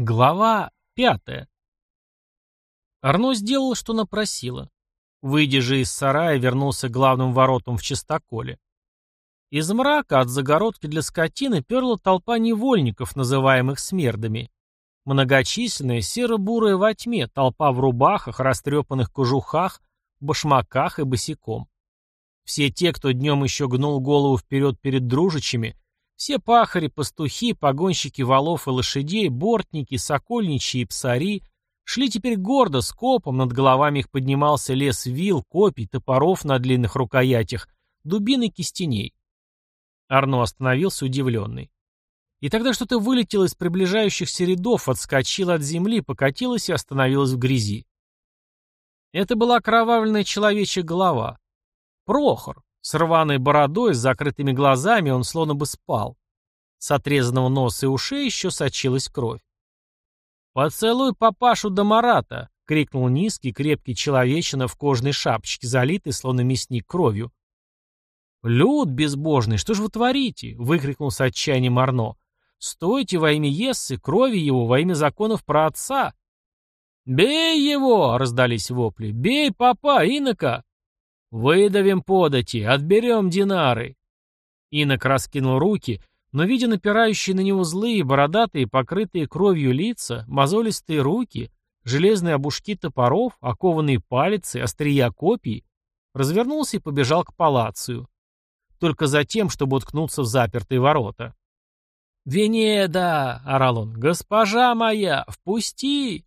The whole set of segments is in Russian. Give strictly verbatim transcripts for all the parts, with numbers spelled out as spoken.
Глава пятая. Арно сделал, что напросило. Выйдя же из сарая, вернулся к главным воротам в чистоколе. Из мрака от загородки для скотины перла толпа невольников, называемых смердами. Многочисленная, серо-бурая во тьме, толпа в рубахах, растрепанных кожухах, башмаках и босиком. Все те, кто днем еще гнул голову вперед перед дружичами, все пахари, пастухи, погонщики валов и лошадей, бортники, сокольничьи и псари шли теперь гордо, скопом, над головами их поднимался лес вил, копий, топоров на длинных рукоятях, дубин и кистеней. Арно остановился удивленный. И тогда что-то вылетело из приближающихся рядов, отскочило от земли, покатилось и остановилось в грязи. Это была окровавленная человечья голова. Прохор. С рваной бородой, с закрытыми глазами он словно бы спал. С отрезанного носа и ушей еще сочилась кровь. «Поцелуй папашу до Марата!» — крикнул низкий, крепкий человечина в кожаной шапочке, залитый, словно мясник, кровью. «Люд безбожный, что же вы творите?» — выкрикнул с отчаянием Арно. «Стойте во имя Ессы, крови его, во имя законов праотца!» «Бей его!» — раздались вопли. «Бей папа, инока!» «Выдавим подати, отберем динары!» Инок раскинул руки, но, видя напирающие на него злые, бородатые, покрытые кровью лица, мозолистые руки, железные обушки топоров, окованные палицы, острия копий, развернулся и побежал к палацию. Только за тем, чтобы уткнуться в запертые ворота. «Венеда!» — орал он. «Госпожа моя, впусти!»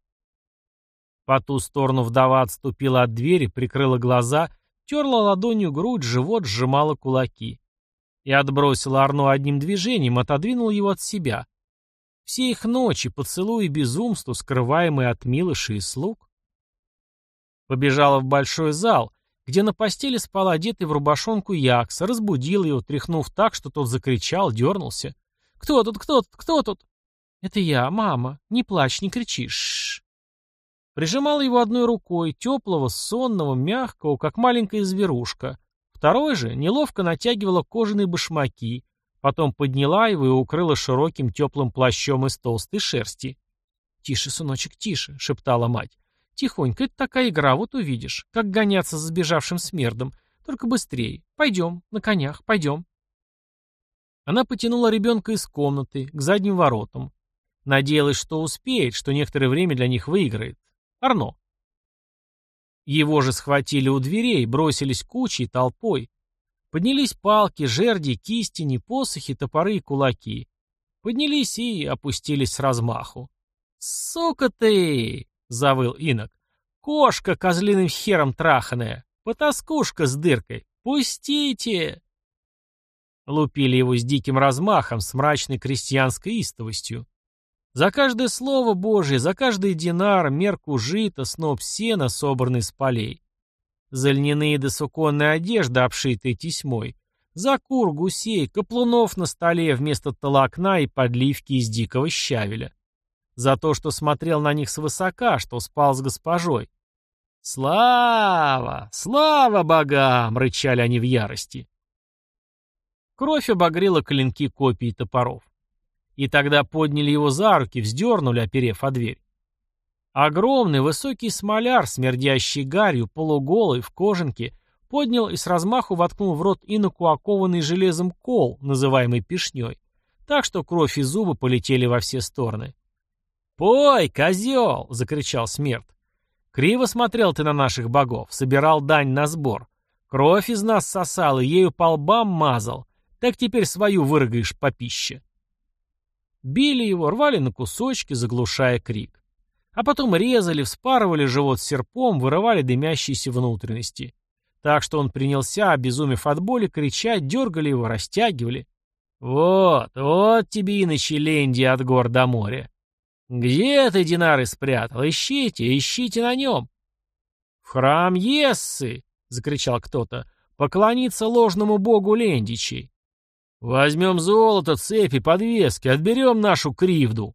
По ту сторону вдова отступила от двери, прикрыла глаза, терла ладонью грудь, живот, сжимала кулаки. И отбросила Арно одним движением, отодвинул его от себя. Все их ночи, поцелуи и безумство, скрываемые от милышей и слуг. Побежала в большой зал, где на постели спал одетый в рубашонку Якса, разбудил его, тряхнув так, что тот закричал, дернулся. «Кто тут, кто тут, кто тут?» «Это я, мама. Не плачь, не кричи. Ш-ш-ш». Прижимала его одной рукой, теплого, сонного, мягкого, как маленькая зверушка. Второй же неловко натягивала кожаные башмаки, потом подняла его и укрыла широким теплым плащом из толстой шерсти. «Тише, сыночек, тише», — шептала мать. «Тихонько, это такая игра, вот увидишь, как гоняться за сбежавшим смердом. Только быстрее. Пойдем, на конях, пойдем». Она потянула ребенка из комнаты, к задним воротам. Надеялась, что успеет, что некоторое время для них выиграет. Арно. Его же схватили у дверей, бросились кучей, толпой. Поднялись палки, жерди, кистени, посохи, топоры и кулаки. Поднялись и опустились с размаху. «Сука ты!» — завыл инок. «Кошка козлиным хером траханая! Потаскушка с дыркой! Пустите!» Лупили его с диким размахом, с мрачной крестьянской истовостью. За каждое слово Божие, за каждый динар, мерку жита, сноп сена, собранный с полей. За льняные да суконные одежды, обшитые тесьмой. За кур, гусей, каплунов на столе вместо толокна и подливки из дикого щавеля. За то, что смотрел на них свысока, что спал с госпожой. «Слава! Слава богам!» — рычали они в ярости. Кровь обогрела клинки копий и топоров. И тогда подняли его за руки, вздернули, оперев о дверь. Огромный, высокий смоляр, смердящий гарью, полуголый, в кожанке, поднял и с размаху воткнул в рот иноку окованный железом кол, называемый пишней, так что кровь и зубы полетели во все стороны. «Пой, козел!» — закричал смерть. «Криво смотрел ты на наших богов, собирал дань на сбор. Кровь из нас сосал и ею по лбам мазал. Так теперь свою вырыгаешь по пище». Били его, рвали на кусочки, заглушая крик. А потом резали, вспарывали живот серпом, вырывали дымящиеся внутренности. Так что он принялся, обезумев от боли, кричать, дергали его, растягивали. «Вот, вот тебе, иночи, ленди от гор до моря. Где ты динары спрятал? Ищите, ищите на нем!» «В храм Ессы!» — закричал кто-то. «Поклониться ложному богу лендичей! Возьмем золото, цепи, подвески, отберем нашу кривду!»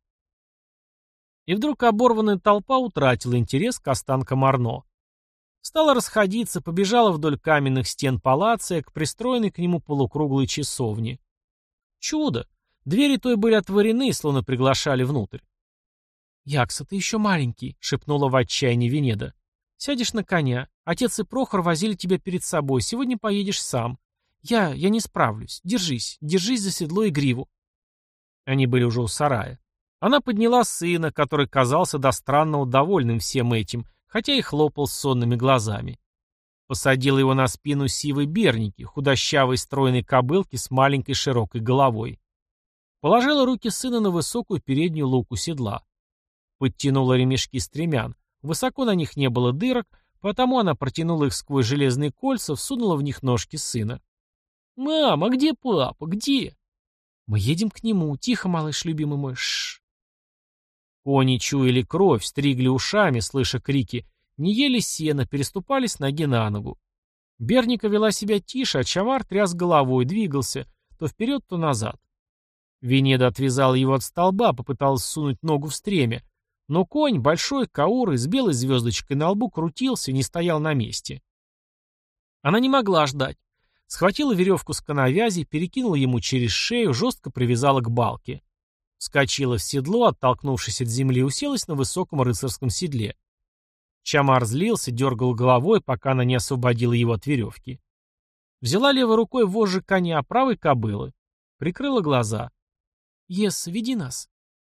И вдруг оборванная толпа утратила интерес к останкам Арно. Стала расходиться, побежала вдоль каменных стен палация к пристроенной к нему полукруглой часовне. Чудо! Двери той были отворены, словно приглашали внутрь. «Якса, ты еще маленький», — шепнула в отчаянии Венеда. «Сядешь на коня. Отец и Прохор возили тебя перед собой. Сегодня поедешь сам. Я... я не справлюсь. Держись. Держись за седло и гриву». Они были уже у сарая. Она подняла сына, который казался до странного довольным всем этим, хотя и хлопал с сонными глазами. Посадила его на спину сивой берники, худощавой стройной кобылки с маленькой широкой головой. Положила руки сына на высокую переднюю луку седла. Подтянула ремешки стремян. Высоко на них не было дырок, потому она протянула их сквозь железные кольца, всунула в них ножки сына. «Мама, где папа? Где?» «Мы едем к нему. Тихо, малыш, любимый мой. Шш». Кони чуяли кровь, стригли ушами, слыша крики, не ели сена, переступали с ноги на ногу. Берника вела себя тише, а Чамар тряс головой, двигался, то вперед, то назад. Венеда отвязала его от столба, попыталась сунуть ногу в стремя, но конь, большой, каурый, с белой звездочкой на лбу, крутился, не стоял на месте. Она не могла ждать. Схватила веревку с коновязи, перекинула ему через шею, жестко привязала к балке. Вскочила в седло, оттолкнувшись от земли, уселась на высоком рыцарском седле. Чамар злился, дергал головой, пока она не освободила его от веревки. Взяла левой рукой вожжи коня, правой кобылы. Прикрыла глаза. «Ес, веди нас».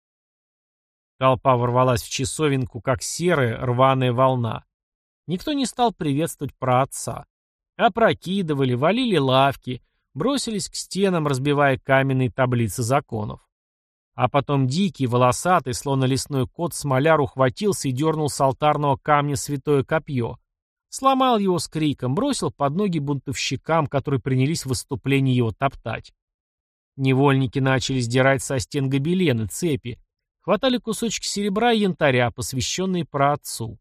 Толпа ворвалась в часовенку, как серая, рваная волна. Никто не стал приветствовать праотца. Опрокидывали, валили лавки, бросились к стенам, разбивая каменные таблицы законов. А потом дикий, волосатый, словно лесной кот, смоляр ухватился и дернул с алтарного камня святое копье. Сломал его с криком, бросил под ноги бунтовщикам, которые принялись в выступлении его топтать. Невольники начали сдирать со стен гобелены, цепи, хватали кусочки серебра и янтаря, посвященные праотцу.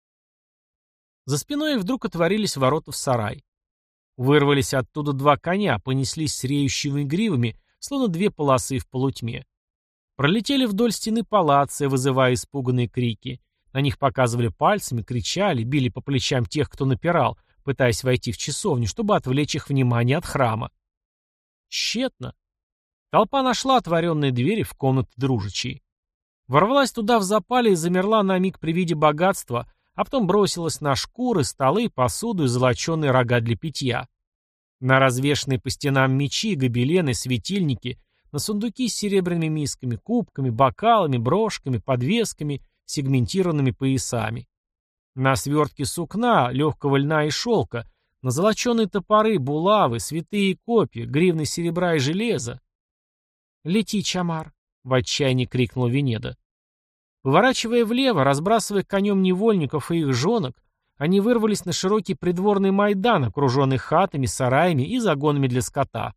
За спиной вдруг отворились ворота в сарай. Вырвались оттуда два коня, понеслись с реющими гривами, словно две полосы в полутьме. Пролетели вдоль стены палаца, вызывая испуганные крики. На них показывали пальцами, кричали, били по плечам тех, кто напирал, пытаясь войти в часовню, чтобы отвлечь их внимание от храма. Тщетно. Толпа нашла отворенные двери в комнаты дружичьей. Ворвалась туда в запале и замерла на миг при виде богатства, а потом бросилась на шкуры, столы, посуду и золоченые рога для питья. На развешанные по стенам мечи, гобелены, светильники, на сундуки с серебряными мисками, кубками, бокалами, брошками, подвесками, сегментированными поясами. На свертки сукна, легкого льна и шелка, на золоченые топоры, булавы, святые копья, гривны серебра и железа. «Лети, Чамар!» — в отчаянии крикнул Венеда. Поворачивая влево, разбрасывая конем невольников и их жонок, они вырвались на широкий придворный майдан, окруженный хатами, сараями и загонами для скота.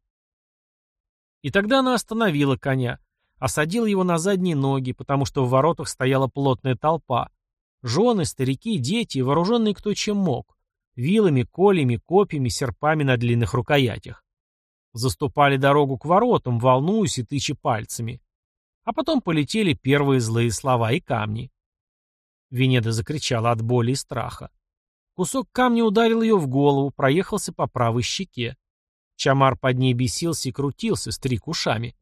И тогда она остановила коня, осадила его на задние ноги, потому что в воротах стояла плотная толпа. Жены, старики, дети, вооруженные кто чем мог. Вилами, колями, копьями, серпами на длинных рукоятях. Заступали дорогу к воротам, волнуясь и тыча пальцами. А потом полетели первые злые слова и камни. Венеда закричала от боли и страха. Кусок камня ударил ее в голову, проехался по правой щеке. Чамар под ней бесился и крутился, стриг ушами.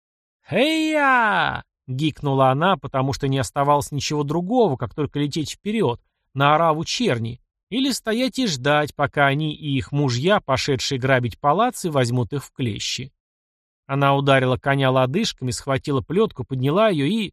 «Хей-я!» — гикнула она, потому что не оставалось ничего другого, как только лететь вперед, на ораву черни, или стоять и ждать, пока они и их мужья, пошедшие грабить палацы, возьмут их в клещи. Она ударила коня лодыжками, схватила плетку, подняла ее и...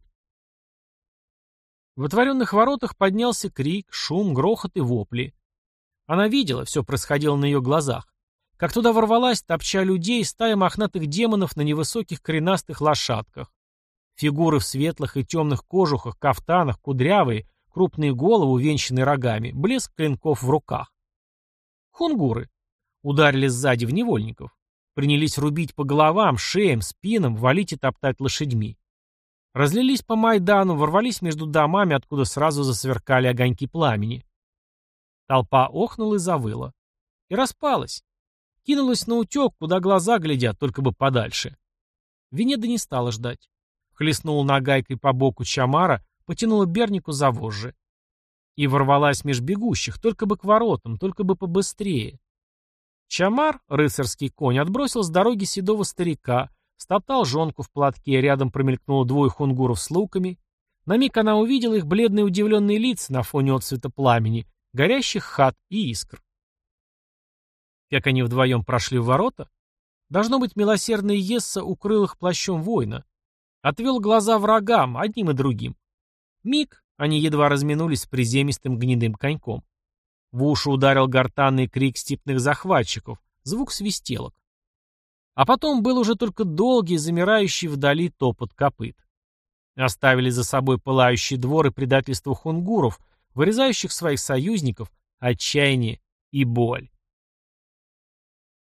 В отворенных воротах поднялся крик, шум, грохот и вопли. Она видела, все происходило на ее глазах. Как туда ворвалась, топча людей, стая мохнатых демонов на невысоких коренастых лошадках. Фигуры в светлых и темных кожухах, кафтанах, кудрявые, крупные головы, увенчанные рогами, блеск клинков в руках. Хунгуры. Ударили сзади в невольников. Принялись рубить по головам, шеям, спинам, валить и топтать лошадьми. Разлились по Майдану, ворвались между домами, откуда сразу засверкали огоньки пламени. Толпа охнула и завыла. И распалась. Кинулась наутек, куда глаза глядят, только бы подальше. Венеда не стала ждать. Хлестнула нагайкой по боку Чамара, потянула Бернику за вожжи. И ворвалась меж бегущих, только бы к воротам, только бы побыстрее. Чамар, рыцарский конь, отбросил с дороги седого старика, стоптал жонку в платке, рядом промелькнуло двое хунгуров с луками. На миг она увидела их бледные удивленные лица на фоне отцвета пламени, горящих хат и искр. Как они вдвоем прошли в ворота? Должно быть, милосердный Есса укрыл их плащом воина. Отвел глаза врагам, одним и другим. Миг, они едва разминулись с приземистым гнедым коньком. В уши ударил гортанный крик степных захватчиков, звук свистелок. А потом был уже только долгий, замирающий вдали топот копыт. Оставили за собой пылающий двор и предательство хунгуров, вырезающих своих союзников, отчаяние и боль.